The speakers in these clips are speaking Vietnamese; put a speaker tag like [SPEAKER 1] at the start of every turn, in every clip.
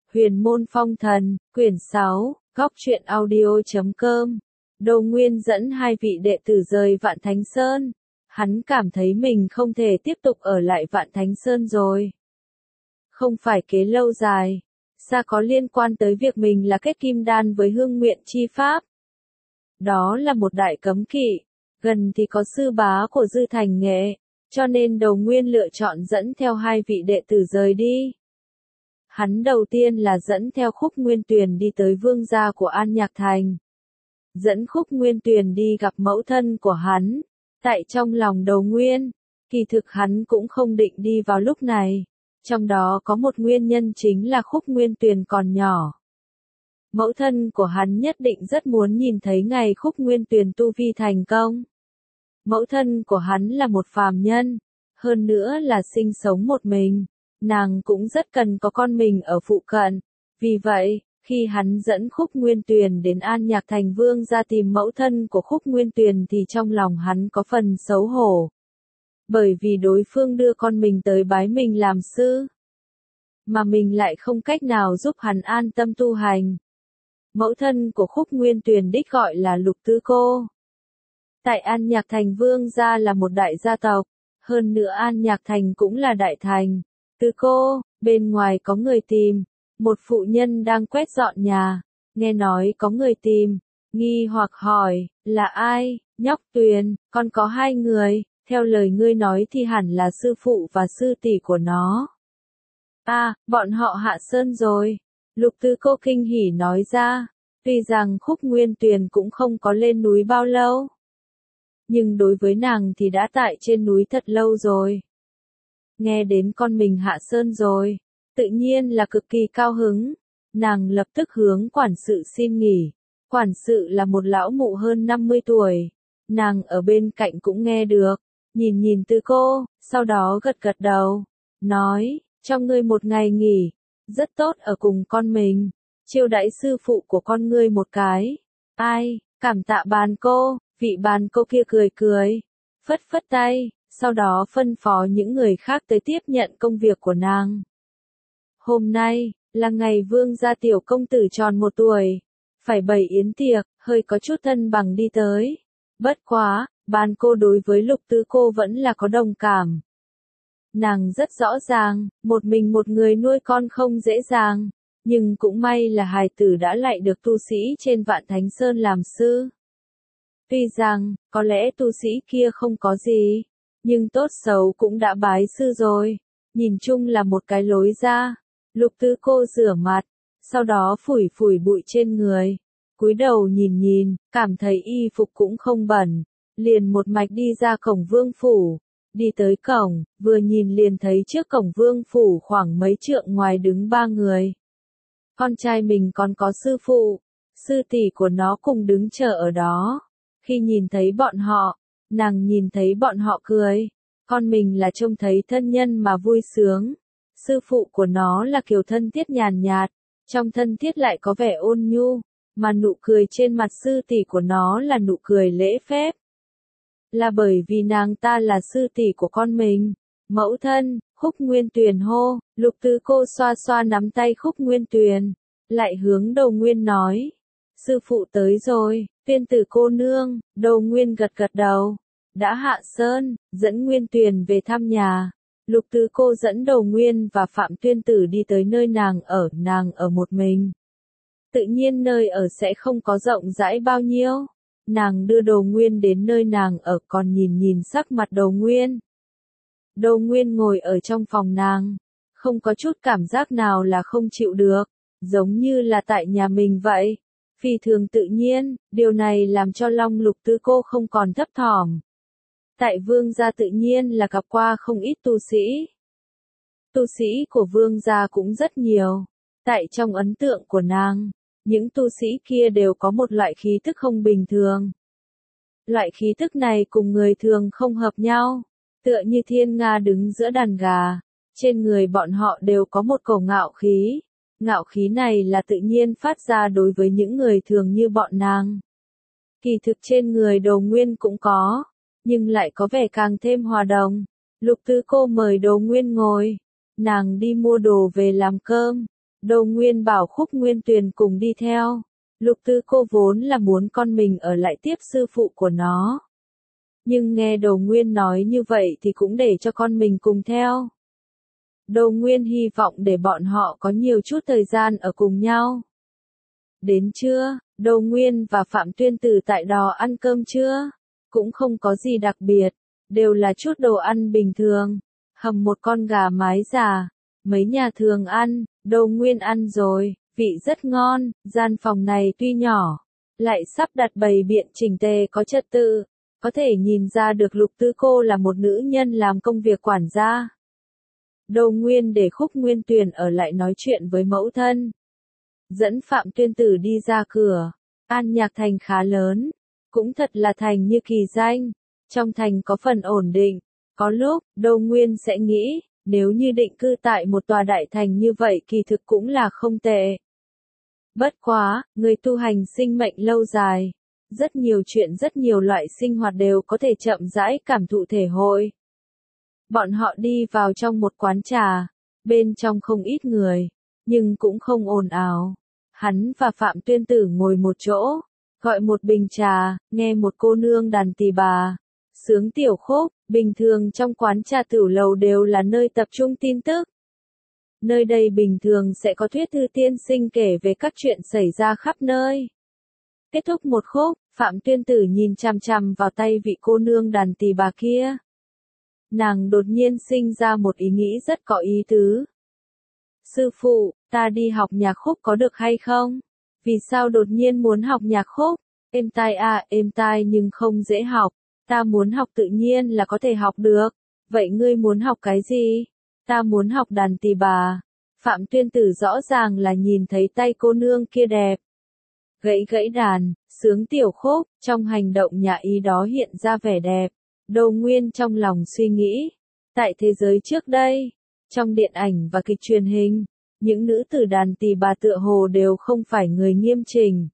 [SPEAKER 1] Huyền môn phong thần, quyển 6, góc truyện audio.com. Đồ Nguyên dẫn hai vị đệ tử rời Vạn Thánh Sơn. Hắn cảm thấy mình không thể tiếp tục ở lại Vạn Thánh Sơn rồi. Không phải kế lâu dài, xa có liên quan tới việc mình là kết kim đan với hương nguyện chi pháp. Đó là một đại cấm kỵ, gần thì có sư bá của Dư Thành Nghệ, cho nên Đồ Nguyên lựa chọn dẫn theo hai vị đệ tử rời đi. Hắn đầu tiên là dẫn theo Khúc Nguyên Tuyền đi tới vương gia của An Nhạc Thành. Dẫn Khúc Nguyên Tuyền đi gặp mẫu thân của hắn. Tại trong lòng Đồ Nguyên, kỳ thực hắn cũng không định đi vào lúc này. Trong đó có một nguyên nhân chính là Khúc Nguyên Tuyền còn nhỏ. Mẫu thân của hắn nhất định rất muốn nhìn thấy ngày Khúc Nguyên Tuyền tu vi thành công. Mẫu thân của hắn là một phàm nhân, hơn nữa là sinh sống một mình. Nàng cũng rất cần có con mình ở phụ cận. Vì vậy, khi hắn dẫn Khúc Nguyên Tuyền đến An Nhạc Thành vương ra tìm mẫu thân của Khúc Nguyên Tuyền thì trong lòng hắn có phần xấu hổ. Bởi vì đối phương đưa con mình tới bái mình làm sư, mà mình lại không cách nào giúp hắn an tâm tu hành. Mẫu thân của Khúc Nguyên Tuyền đích gọi là Lục Tứ Cô. Tại An Nhạc Thành vương gia là một đại gia tộc, hơn nữa An Nhạc Thành cũng là đại thành. Tứ cô, bên ngoài có người tìm, một phụ nhân đang quét dọn nhà, nghe nói có người tìm, nghi hoặc hỏi, là ai? Nhóc Tuyền, con có hai người, theo lời ngươi nói thì hẳn là sư phụ và sư tỷ của nó. À, bọn họ hạ sơn rồi. Lục Tứ Cô kinh hỉ nói ra, tuy rằng Khúc Nguyên Tuyền cũng không có lên núi bao lâu, nhưng đối với nàng thì đã tại trên núi thật lâu rồi. Nghe đến con mình hạ sơn rồi, tự nhiên là cực kỳ cao hứng. Nàng lập tức hướng quản sự xin nghỉ. Quản sự là một lão mụ hơn 50 tuổi. Nàng ở bên cạnh cũng nghe được, nhìn nhìn Tứ Cô, sau đó gật gật đầu, nói, cho ngươi một ngày nghỉ, rất tốt ở cùng con mình, chiêu đãi sư phụ của con ngươi một cái. Ai, cảm tạ bàn cô, vị bàn cô kia cười cười, phất phất tay. Sau đó phân phó những người khác tới tiếp nhận công việc của nàng. Hôm nay, là ngày vương gia tiểu công tử tròn 1 tuổi. Phải bày yến tiệc, hơi có chút thân bằng đi tới. Bất quá, bàn cô đối với Lục Tứ Cô vẫn là có đồng cảm. Nàng rất rõ ràng, một mình một người nuôi con không dễ dàng. Nhưng cũng may là hài tử đã lại được tu sĩ trên Vạn Thánh Sơn làm sư. Tuy rằng, có lẽ tu sĩ kia không có gì, nhưng tốt xấu cũng đã bái sư rồi, nhìn chung là một cái lối ra. Lục Tứ Cô rửa mặt, sau đó phủi phủi bụi trên người, cúi đầu nhìn nhìn, cảm thấy y phục cũng không bẩn, liền một mạch đi ra cổng vương phủ. Đi tới cổng, vừa nhìn liền thấy trước cổng vương phủ khoảng mấy trượng ngoài đứng 3 người. Con trai mình còn có sư phụ, sư tỷ của nó cùng đứng chờ ở đó. Khi nhìn thấy bọn họ, nàng nhìn thấy bọn họ cười, con mình là trông thấy thân nhân mà vui sướng. Sư phụ của nó là kiểu thân thiết nhàn nhạt, trong thân thiết lại có vẻ ôn nhu, mà nụ cười trên mặt sư tỷ của nó là nụ cười lễ phép. Là bởi vì nàng ta là sư tỷ của con mình. Mẫu thân, Khúc Nguyên Tuyền hô. Lục Tứ Cô xoa xoa nắm tay Khúc Nguyên Tuyền, lại hướng Đồ Nguyên nói, sư phụ tới rồi. Tuyên tử cô nương. Đồ Nguyên gật gật đầu, đã hạ sơn, dẫn Nguyên Tuyền về thăm nhà. Lục Tứ Cô dẫn Đồ Nguyên và Phạm Tuyên Tử đi tới nơi nàng ở một mình. Tự nhiên nơi ở sẽ không có rộng rãi bao nhiêu. Nàng đưa Đồ Nguyên đến nơi nàng ở còn nhìn nhìn sắc mặt Đồ Nguyên. Đồ Nguyên ngồi ở trong phòng nàng, không có chút cảm giác nào là không chịu được, giống như là tại nhà mình vậy. Phi thường tự nhiên, điều này làm cho Long Lục Tứ Cô không còn thấp thỏm. Tại vương gia tự nhiên là gặp qua không ít tu sĩ. Tu sĩ của vương gia cũng rất nhiều. Tại trong ấn tượng của nàng, những tu sĩ kia đều có một loại khí tức không bình thường. Loại khí tức này cùng người thường không hợp nhau, tựa như thiên nga đứng giữa đàn gà. Trên người bọn họ đều có một cổ ngạo khí. Ngạo khí này là tự nhiên phát ra đối với những người thường như bọn nàng. Kỳ thực trên người Đồ Nguyên cũng có, nhưng lại có vẻ càng thêm hòa đồng. Lục Tứ Cô mời Đồ Nguyên ngồi, nàng đi mua đồ về làm cơm, Đô Nguyên bảo Khúc Nguyên Tuyền cùng đi theo. Lục Tư cô vốn là muốn con mình ở lại tiếp sư phụ của nó. Nhưng nghe Đô Nguyên nói như vậy thì cũng để cho con mình cùng theo. Đô Nguyên hy vọng để bọn họ có nhiều chút thời gian ở cùng nhau. Đến trưa, Đô Nguyên và Phạm Tuyên Tử tại đó ăn cơm trưa. Cũng không có gì đặc biệt, đều là chút đồ ăn bình thường. Hầm một con gà mái già, mấy nhà thường ăn, Đô Nguyên ăn rồi, vị rất ngon, gian phòng này tuy nhỏ, lại sắp đặt bày biện chỉnh tề có trật tự, có thể nhìn ra được Lục Tư cô là một nữ nhân làm công việc quản gia. Đô Nguyên để Khúc Nguyên Tuyền ở lại nói chuyện với mẫu thân. Dẫn Phạm Tuyên Tử đi ra cửa, An Nhạc Thành khá lớn, cũng thật là thành như kỳ danh, trong thành có phần ổn định, có lúc, Đô Nguyên sẽ nghĩ, nếu như định cư tại một tòa đại thành như vậy kỳ thực cũng là không tệ. Bất quá, người tu hành sinh mệnh lâu dài, rất nhiều chuyện rất nhiều loại sinh hoạt đều có thể chậm rãi cảm thụ thể hội. Bọn họ đi vào trong một quán trà, bên trong không ít người, nhưng cũng không ồn ào. Hắn và Phạm Tuyên Tử ngồi một chỗ, gọi một bình trà, nghe một cô nương đàn tỳ bà, sướng tiểu khúc. Bình thường trong quán trà tửu lầu đều là nơi tập trung tin tức. Nơi đây bình thường sẽ có thuyết thư tiên sinh kể về các chuyện xảy ra khắp nơi. Kết thúc một khúc, Phạm Tuyên Tử nhìn chằm chằm vào tay vị cô nương đàn tỳ bà kia. Nàng đột nhiên sinh ra một ý nghĩ rất có ý tứ. Sư phụ, ta đi học nhạc khúc có được hay không? Vì sao đột nhiên muốn học nhạc khúc? Êm tai à, êm tai nhưng không dễ học. Ta muốn học tự nhiên là có thể học được. Vậy ngươi muốn học cái gì? Ta muốn học đàn tỳ bà. Phạm Tuyên Tử rõ ràng là nhìn thấy tay cô nương kia đẹp. Gãy gãy đàn, sướng tiểu khúc, trong hành động nhã ý đó hiện ra vẻ đẹp. Đô Nguyên trong lòng suy nghĩ. Tại thế giới trước đây, trong điện ảnh và kịch truyền hình, những nữ tử đàn tỳ bà tựa hồ đều không phải người nghiêm chỉnh.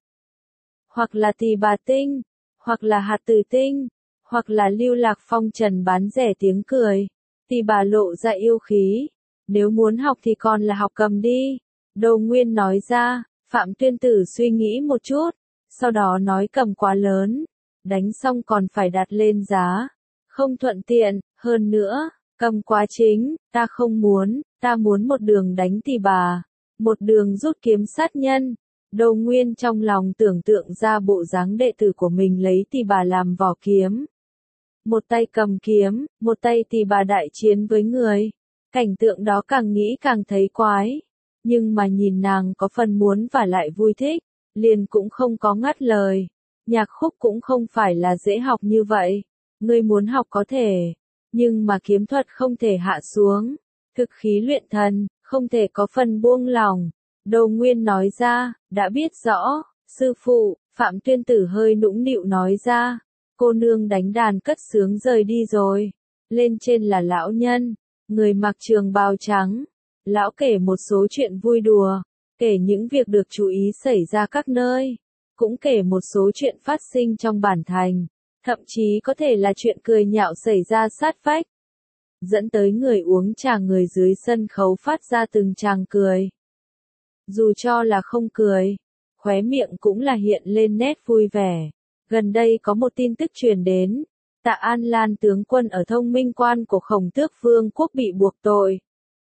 [SPEAKER 1] Hoặc là tỳ bà tinh, hoặc là hạt tử tinh, hoặc là lưu lạc phong trần bán rẻ tiếng cười. Tỳ bà lộ ra yêu khí. Nếu muốn học thì còn là học cầm đi. Đô Nguyên nói ra. Phạm Tuyên Tử suy nghĩ một chút, sau đó nói cầm quá lớn, đánh xong còn phải đặt lên giá, không thuận tiện, hơn nữa, cầm quá chính, ta không muốn, ta muốn một đường đánh tỳ bà, một đường rút kiếm sát nhân. Đô Nguyên trong lòng tưởng tượng ra bộ dáng đệ tử của mình lấy tỳ bà làm vỏ kiếm. Một tay cầm kiếm, một tay tỳ bà đại chiến với người. Cảnh tượng đó càng nghĩ càng thấy quái. Nhưng mà nhìn nàng có phần muốn và lại vui thích, liền cũng không có ngắt lời. Nhạc khúc cũng không phải là dễ học như vậy. Ngươi muốn học có thể, nhưng mà kiếm thuật không thể hạ xuống. Thực khí luyện thần, không thể có phần buông lỏng. Đô Nguyên nói ra, đã biết rõ, sư phụ. Phạm Tuyên Tử hơi nũng nịu nói ra. Cô nương đánh đàn cất sướng rời đi rồi. Lên trên là lão nhân, người mặc trường bào trắng. Lão kể một số chuyện vui đùa, kể những việc được chú ý xảy ra các nơi, cũng kể một số chuyện phát sinh trong bản thành, thậm chí có thể là chuyện cười nhạo xảy ra sát vách. Dẫn tới người uống trà người dưới sân khấu phát ra từng tràng cười. Dù cho là không cười, khóe miệng cũng là hiện lên nét vui vẻ. Gần đây có một tin tức truyền đến, Tạ An Lan tướng quân ở Thông Minh Quan của Khổng Tước Vương quốc bị buộc tội.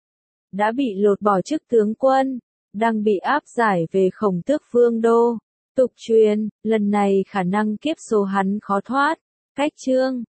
[SPEAKER 1] Đã bị lột bỏ chức tướng quân, đang bị áp giải về Khổng Tước Vương đô. Tục truyền, lần này khả năng kiếp số hắn khó thoát. Cách chương